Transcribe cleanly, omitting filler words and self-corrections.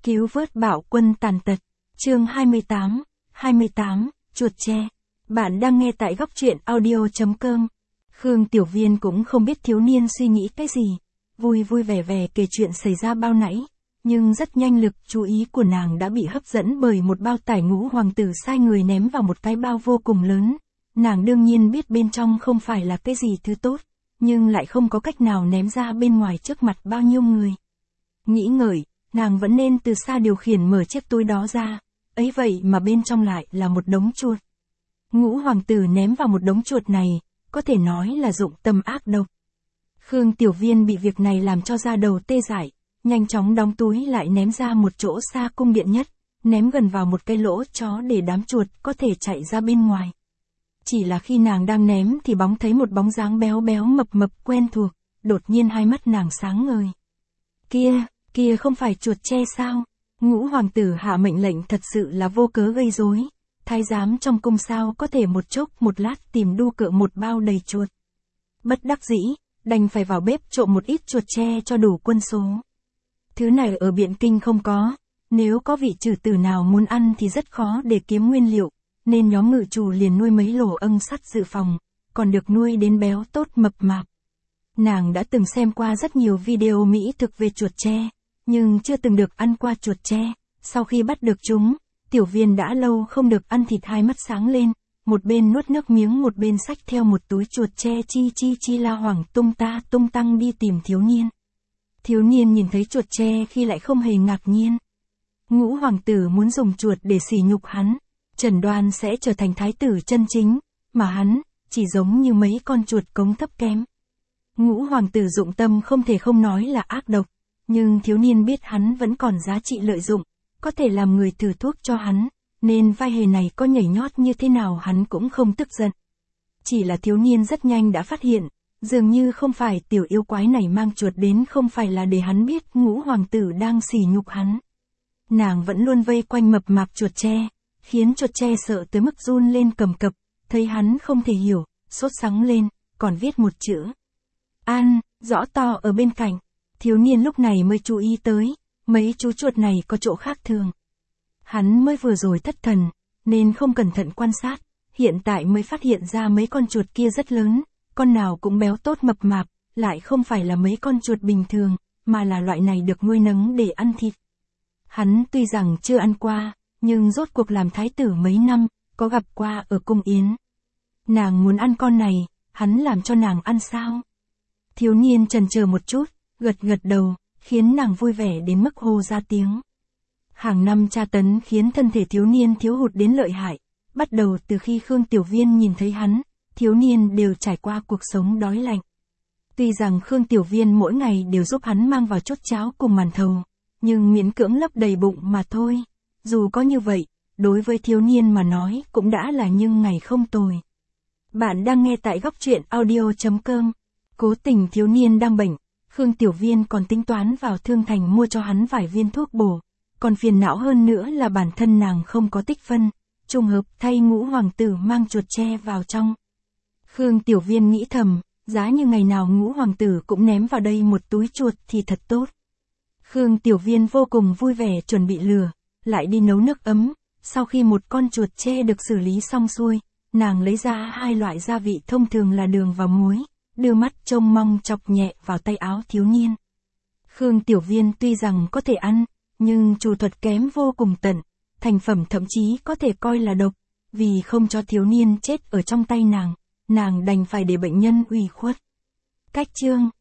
Cứu vớt bạo quân tàn tật. Chương 28, chuột tre. Bạn đang nghe tại góc truyện audio.com. Khương Tiểu Viên cũng không biết thiếu niên suy nghĩ cái gì, vui vui vẻ vẻ kể chuyện xảy ra bao nãy, nhưng rất nhanh lực chú ý của nàng đã bị hấp dẫn bởi một bao tải ngũ hoàng tử sai người ném vào một cái bao vô cùng lớn. Nàng đương nhiên biết bên trong không phải là cái gì thứ tốt, nhưng lại không có cách nào ném ra bên ngoài trước mặt bao nhiêu người. Nghĩ ngợi, nàng vẫn nên từ xa điều khiển mở chiếc túi đó ra, ấy vậy mà bên trong lại là một đống chuột. Ngũ hoàng tử ném vào một đống chuột này, có thể nói là dụng tâm ác độc. Khương Tiểu Viên bị việc này làm cho da đầu tê dại, nhanh chóng đóng túi lại ném ra một chỗ xa cung điện nhất, ném gần vào một cái lỗ chó để đám chuột có thể chạy ra bên ngoài. Chỉ là khi nàng đang ném thì bóng thấy một bóng dáng béo béo mập mập quen thuộc, đột nhiên hai mắt nàng sáng ngời. Kia không phải chuột tre sao? Ngũ hoàng tử hạ mệnh lệnh thật sự là vô cớ gây rối. Thái giám trong cung sao có thể một chốc một lát tìm đu cựa một bao đầy chuột. Bất đắc dĩ, đành phải vào bếp trộm một ít chuột tre cho đủ quân số. Thứ này ở Biện Kinh không có, nếu có vị trừ tử nào muốn ăn thì rất khó để kiếm nguyên liệu, nên nhóm ngự chủ liền nuôi mấy lỗ âng sắt dự phòng, còn được nuôi đến béo tốt mập mạp. Nàng đã từng xem qua rất nhiều video mỹ thực về chuột tre, nhưng chưa từng được ăn qua chuột tre. Sau khi bắt được chúng, Tiểu Viên đã lâu không được ăn thịt, hai mắt sáng lên, một bên nuốt nước miếng một bên xách theo một túi chuột tre chi la hoảng tung ta tung tăng đi tìm thiếu niên. Thiếu niên nhìn thấy chuột tre khi lại không hề ngạc nhiên. Ngũ hoàng tử muốn dùng chuột để sỉ nhục hắn, chẩn đoán sẽ trở thành thái tử chân chính, mà hắn chỉ giống như mấy con chuột cống thấp kém. Ngũ hoàng tử dụng tâm không thể không nói là ác độc, nhưng thiếu niên biết hắn vẫn còn giá trị lợi dụng, có thể làm người thử thuốc cho hắn, nên vai hề này có nhảy nhót như thế nào hắn cũng không tức giận. Chỉ là thiếu niên rất nhanh đã phát hiện, dường như không phải tiểu yêu quái này mang chuột đến không phải là để hắn biết ngũ hoàng tử đang sỉ nhục hắn. Nàng vẫn luôn vây quanh mập mạp chuột tre, khiến chuột tre sợ tới mức run lên cầm cập, thấy hắn không thể hiểu, sốt sắng lên, còn viết một chữ An, rõ to ở bên cạnh. Thiếu niên lúc này mới chú ý tới, mấy chú chuột này có chỗ khác thường. Hắn mới vừa rồi thất thần, nên không cẩn thận quan sát, hiện tại mới phát hiện ra mấy con chuột kia rất lớn, con nào cũng béo tốt mập mạp, lại không phải là mấy con chuột bình thường, mà là loại này được nuôi nấng để ăn thịt. Hắn tuy rằng chưa ăn qua, nhưng rốt cuộc làm thái tử mấy năm, có gặp qua ở cung yến. Nàng muốn ăn con này, hắn làm cho nàng ăn sao? Thiếu niên chần chờ một chút, gật đầu, khiến nàng vui vẻ đến mức hô ra tiếng. Hàng năm tra tấn khiến thân thể thiếu niên thiếu hụt đến lợi hại, bắt đầu từ khi Khương Tiểu Viên nhìn thấy hắn, thiếu niên đều trải qua cuộc sống đói lạnh. Tuy rằng Khương Tiểu Viên mỗi ngày đều giúp hắn mang vào chút cháo cùng màn thầu, nhưng miễn cưỡng lấp đầy bụng mà thôi. Dù có như vậy, đối với thiếu niên mà nói cũng đã là nhưng ngày không tồi. Bạn đang nghe tại góc truyện audio.com. Cố tình thiếu niên đang bệnh, Khương Tiểu Viên còn tính toán vào thương thành mua cho hắn vài viên thuốc bổ, còn phiền não hơn nữa là bản thân nàng không có tích phân, trùng hợp thay ngũ hoàng tử mang chuột tre vào trong. Khương Tiểu Viên nghĩ thầm, giá như ngày nào ngũ hoàng tử cũng ném vào đây một túi chuột thì thật tốt. Khương Tiểu Viên vô cùng vui vẻ chuẩn bị lửa, lại đi nấu nước ấm, sau khi một con chuột tre được xử lý xong xuôi, nàng lấy ra hai loại gia vị thông thường là đường và muối, đưa mắt trông mong chọc nhẹ vào tay áo thiếu niên. Khương Tiểu Viên tuy rằng có thể ăn, nhưng chủ thuật kém vô cùng tận, thành phẩm thậm chí có thể coi là độc, vì không cho thiếu niên chết ở trong tay nàng đành phải để bệnh nhân ủy khuất. Cách chương